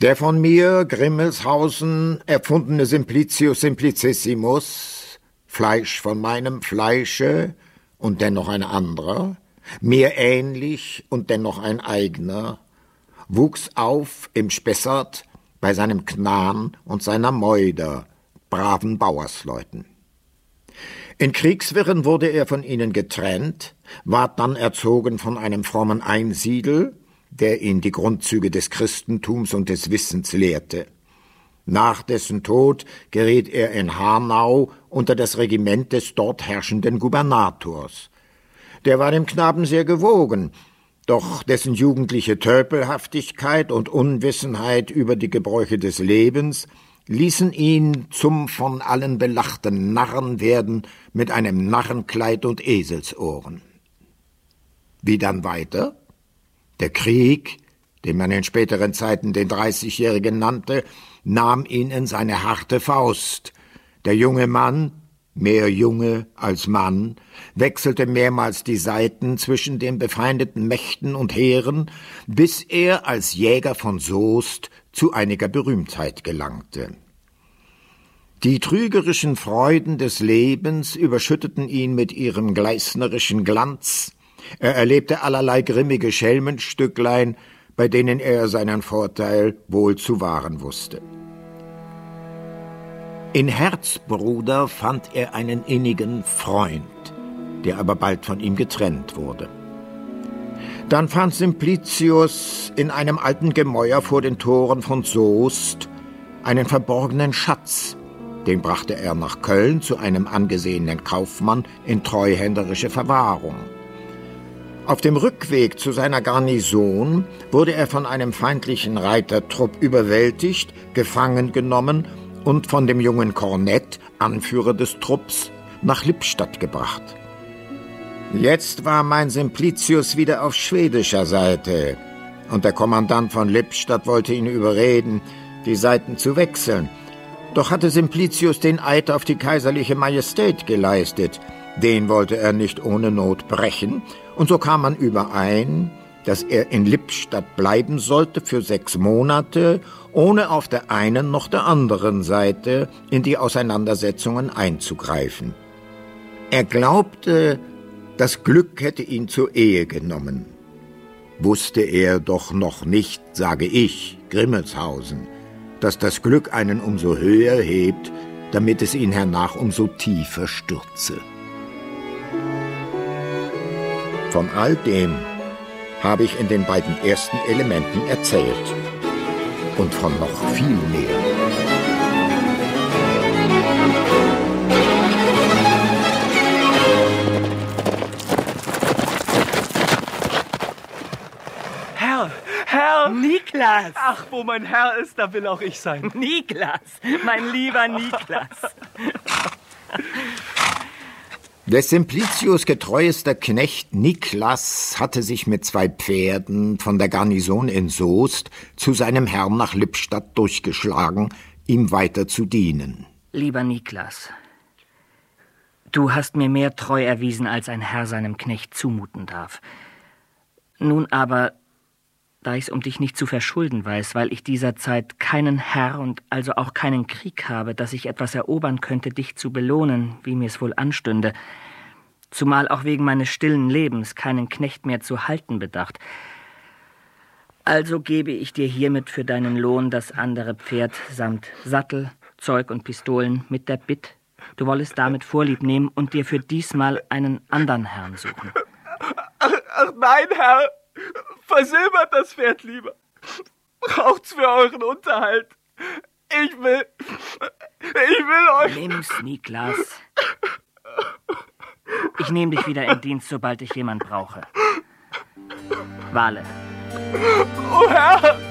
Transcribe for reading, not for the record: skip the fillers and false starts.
Der von mir, Grimmelshausen, erfundene Simplicius Simplicissimus, Fleisch von meinem Fleische und dennoch ein anderer, mir ähnlich und dennoch ein eigener, wuchs auf im Spessart bei seinem Knan und seiner Meuder, braven Bauersleuten. In Kriegswirren wurde er von ihnen getrennt, ward dann erzogen von einem frommen Einsiedel, der ihn die Grundzüge des Christentums und des Wissens lehrte. Nach dessen Tod geriet er in Hanau unter das Regiment des dort herrschenden Gubernators. Der war dem Knaben sehr gewogen, doch dessen jugendliche Tölpelhaftigkeit und Unwissenheit über die Gebräuche des Lebens ließen ihn zum von allen belachten Narren werden mit einem Narrenkleid und Eselsohren. Wie dann weiter? Der Krieg, den man in späteren Zeiten den 30-Jährigen nannte, nahm ihn in seine harte Faust. Der junge Mann, mehr Junge als Mann, wechselte mehrmals die Seiten zwischen den befeindeten Mächten und Heeren, bis er als Jäger von Soest zu einiger Berühmtheit gelangte. Die trügerischen Freuden des Lebens überschütteten ihn mit ihrem gleißnerischen Glanz. Er erlebte allerlei grimmige Schelmenstücklein, bei denen er seinen Vorteil wohl zu wahren wusste. In Herzbruder fand er einen innigen Freund, der aber bald von ihm getrennt wurde. Dann fand Simplicius in einem alten Gemäuer vor den Toren von Soest einen verborgenen Schatz. Den brachte er nach Köln zu einem angesehenen Kaufmann in treuhänderische Verwahrung. Auf dem Rückweg zu seiner Garnison wurde er von einem feindlichen Reitertrupp überwältigt, gefangen genommen und von dem jungen Kornett, Anführer des Trupps, nach Lippstadt gebracht. Jetzt war mein Simplicius wieder auf schwedischer Seite, und der Kommandant von Lippstadt wollte ihn überreden, die Seiten zu wechseln. Doch hatte Simplicius den Eid auf die kaiserliche Majestät geleistet. Den wollte er nicht ohne Not brechen, und so kam man überein, dass er in Lippstadt bleiben sollte für 6 Monate, ohne auf der einen noch der anderen Seite in die Auseinandersetzungen einzugreifen. Er glaubte, das Glück hätte ihn zur Ehe genommen. Wusste er doch noch nicht, sage ich, Grimmelshausen, dass das Glück einen umso höher hebt, damit es ihn hernach umso tiefer stürze. Von all dem habe ich in den beiden ersten Elementen erzählt und von noch viel mehr. Herr! Niklas! Ach, wo mein Herr ist, da will auch ich sein. Niklas, mein lieber Niklas. Des Simplicius getreuester Knecht Niklas hatte sich mit 2 Pferden von der Garnison in Soest zu seinem Herrn nach Lippstadt durchgeschlagen, ihm weiter zu dienen. Lieber Niklas, du hast mir mehr Treu erwiesen, als ein Herr seinem Knecht zumuten darf. Nun aber, da ich's um dich nicht zu verschulden weiß, weil ich dieser Zeit keinen Herr und also auch keinen Krieg habe, dass ich etwas erobern könnte, dich zu belohnen, wie mir's wohl anstünde, zumal auch wegen meines stillen Lebens keinen Knecht mehr zu halten bedacht. Also gebe ich dir hiermit für deinen Lohn das andere Pferd samt Sattel, Zeug und Pistolen mit der Bitt, du wollest damit Vorlieb nehmen und dir für diesmal einen anderen Herrn suchen. Ach nein, Herr! Versilbert das Pferd lieber. Braucht's für euren Unterhalt. Ich will euch... Nimm's, Niklas. Ich nehme dich wieder in Dienst, sobald ich jemand brauche. Wale. Oh Herr!